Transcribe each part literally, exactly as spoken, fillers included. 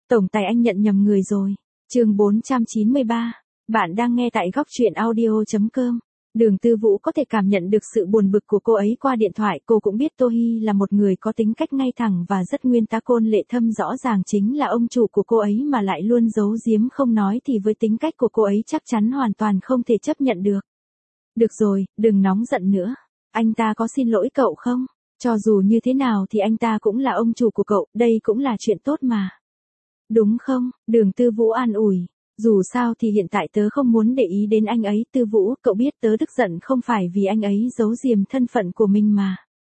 Tổng tài anh nhận nhầm người rồi. Chương bốn trăm chín mươi ba. Bạn đang nghe tại góc truyện audio chấm com. Đường Tư Vũ có thể cảm nhận được sự buồn bực của cô ấy qua điện thoại. Cô cũng biết Tô Hi là một người có tính cách ngay thẳng và rất nguyên tắc. Côn Lệ Thâm rõ ràng chính là ông chủ của cô ấy mà lại luôn giấu giếm không nói thì với tính cách của cô ấy chắc chắn hoàn toàn không thể chấp nhận được. Được rồi, đừng nóng giận nữa. Anh ta có xin lỗi cậu không? Cho dù như thế nào thì anh ta cũng là ông chủ của cậu, đây cũng là chuyện tốt mà. Đúng không? Đường Tư Vũ an ủi. Dù sao thì hiện tại tớ không muốn để ý đến anh ấy. Tư Vũ, cậu biết tớ tức giận không phải vì anh ấy giấu giếm thân phận của mình mà.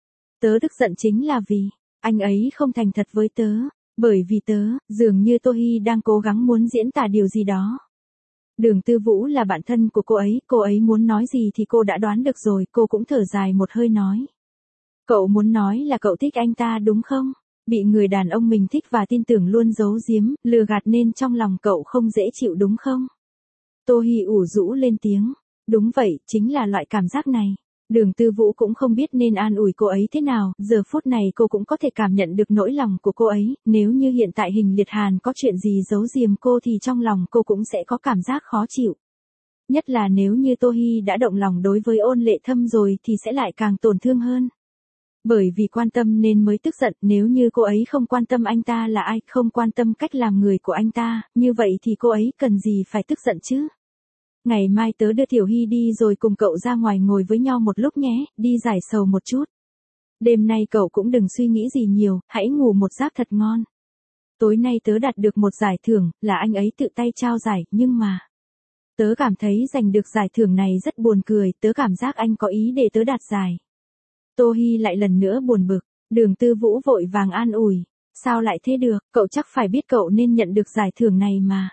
Tớ tức giận chính là vì anh ấy không thành thật với tớ. Bởi vì tớ, dường như Tô Hi đang cố gắng muốn diễn tả điều gì đó. Đường Tư Vũ là bạn thân của cô ấy, cô ấy muốn nói gì thì cô đã đoán được rồi, cô cũng thở dài một hơi nói. Cậu muốn nói là cậu thích anh ta đúng không? Bị người đàn ông mình thích và tin tưởng luôn giấu giếm, lừa gạt nên trong lòng cậu không dễ chịu đúng không? Tô Hi ủ rũ lên tiếng. Đúng vậy, chính là loại cảm giác này. Đường Tư Vũ cũng không biết nên an ủi cô ấy thế nào, giờ phút này cô cũng có thể cảm nhận được nỗi lòng của cô ấy, nếu như hiện tại Hình Liệt Hàn có chuyện gì giấu giếm cô thì trong lòng cô cũng sẽ có cảm giác khó chịu. Nhất là nếu như Tô Hi đã động lòng đối với Ôn Lệ Thâm rồi thì sẽ lại càng tổn thương hơn. Bởi vì quan tâm nên mới tức giận, nếu như cô ấy không quan tâm anh ta là ai, không quan tâm cách làm người của anh ta, như vậy thì cô ấy cần gì phải tức giận chứ? Ngày mai tớ đưa Tiểu Hi đi rồi cùng cậu ra ngoài ngồi với nhau một lúc nhé, đi giải sầu một chút. Đêm nay cậu cũng đừng suy nghĩ gì nhiều, hãy ngủ một giấc thật ngon. Tối nay tớ đạt được một giải thưởng, là anh ấy tự tay trao giải, nhưng mà tớ cảm thấy giành được giải thưởng này rất buồn cười, tớ cảm giác anh có ý để tớ đạt giải. Tô Hi lại lần nữa buồn bực, Đường Tư Vũ vội vàng an ủi, sao lại thế được, cậu chắc phải biết cậu nên nhận được giải thưởng này mà.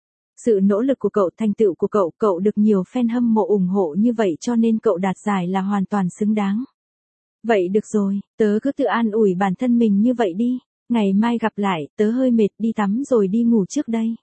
Sự nỗ lực của cậu, thành tựu của cậu, cậu được nhiều fan hâm mộ ủng hộ như vậy cho nên cậu đạt giải là hoàn toàn xứng đáng. Vậy được rồi, tớ cứ tự an ủi bản thân mình như vậy đi, ngày mai gặp lại, tớ hơi mệt đi tắm rồi đi ngủ trước đây.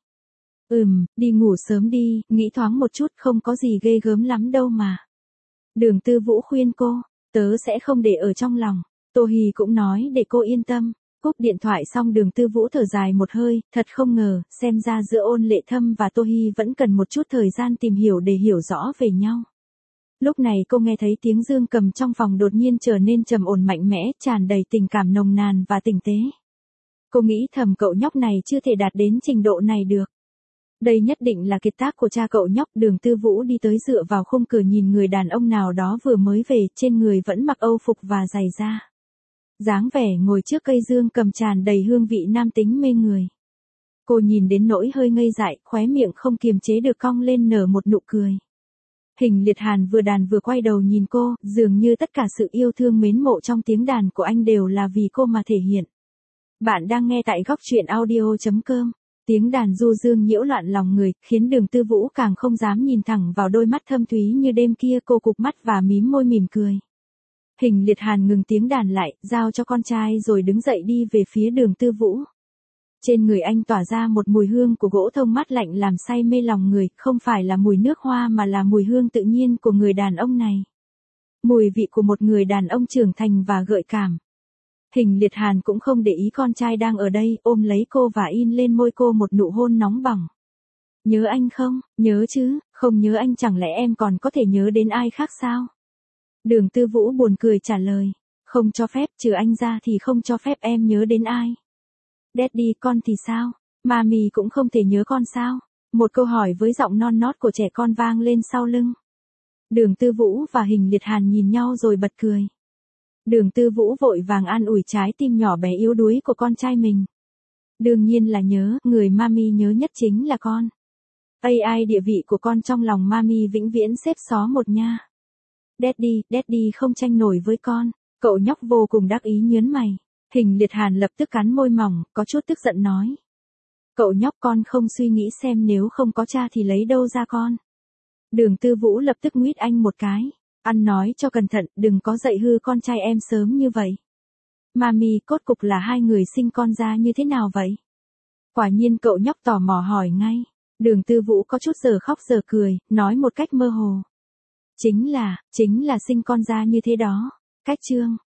Ừm, đi ngủ sớm đi, nghĩ thoáng một chút không có gì ghê gớm lắm đâu mà. Đường Tư Vũ khuyên cô, tớ sẽ không để ở trong lòng. Tô Hi cũng nói để cô yên tâm. Cúp điện thoại xong Đường Tư Vũ thở dài một hơi, thật không ngờ, xem ra giữa Ôn Lệ Thâm và Tô Hi vẫn cần một chút thời gian tìm hiểu để hiểu rõ về nhau. Lúc này cô nghe thấy tiếng dương cầm trong phòng đột nhiên trở nên trầm ổn mạnh mẽ, tràn đầy tình cảm nồng nàn và tinh tế. Cô nghĩ thầm cậu nhóc này chưa thể đạt đến trình độ này được. Đây nhất định là kiệt tác của cha cậu nhóc. Đường Tư Vũ đi tới dựa vào khung cửa nhìn người đàn ông nào đó vừa mới về, trên người vẫn mặc âu phục và giày da. Dáng vẻ ngồi trước cây dương cầm tràn đầy hương vị nam tính mê người. Cô nhìn đến nỗi hơi ngây dại, khóe miệng không kiềm chế được cong lên nở một nụ cười. Hình Liệt Hàn vừa đàn vừa quay đầu nhìn cô, dường như tất cả sự yêu thương mến mộ trong tiếng đàn của anh đều là vì cô mà thể hiện. Bạn đang nghe tại góc truyện audio chấm com. Tiếng đàn du dương nhiễu loạn lòng người, khiến Đường Tư Vũ càng không dám nhìn thẳng vào đôi mắt thâm thúy như đêm kia. Cô cụp mắt và mím môi mỉm cười. Hình Liệt Hàn ngừng tiếng đàn lại, giao cho con trai rồi đứng dậy đi về phía Đường Tư Vũ. Trên người anh tỏa ra một mùi hương của gỗ thông mát lạnh làm say mê lòng người, không phải là mùi nước hoa mà là mùi hương tự nhiên của người đàn ông này. Mùi vị của một người đàn ông trưởng thành và gợi cảm. Hình Liệt Hàn cũng không để ý con trai đang ở đây, ôm lấy cô và in lên môi cô một nụ hôn nóng bỏng. Nhớ anh không? Nhớ chứ, không nhớ anh chẳng lẽ em còn có thể nhớ đến ai khác sao? Đường Tư Vũ buồn cười trả lời, không cho phép, trừ anh ra thì không cho phép em nhớ đến ai. Daddy, con thì sao? Mami cũng không thể nhớ con sao? Một câu hỏi với giọng non nót của trẻ con vang lên sau lưng. Đường Tư Vũ và Hình Liệt Hàn nhìn nhau rồi bật cười. Đường Tư Vũ vội vàng an ủi trái tim nhỏ bé yếu đuối của con trai mình. Đương nhiên là nhớ, người mami nhớ nhất chính là con. a i địa vị của con trong lòng mami vĩnh viễn xếp xó một nha. Daddy, Daddy không tranh nổi với con. Cậu nhóc vô cùng đắc ý nhớn mày. Hình Liệt Hàn lập tức cắn môi mỏng, có chút tức giận nói. Cậu nhóc, con không suy nghĩ xem nếu không có cha thì lấy đâu ra con. Đường Tư Vũ lập tức nguyết anh một cái. Ăn nói cho cẩn thận, đừng có dạy hư con trai em sớm như vậy. Mami, cốt cục là hai người sinh con ra như thế nào vậy? Quả nhiên cậu nhóc tò mò hỏi ngay. Đường Tư Vũ có chút giờ khóc giờ cười, nói một cách mơ hồ. Chính là, chính là sinh con ra như thế đó. Cách chương,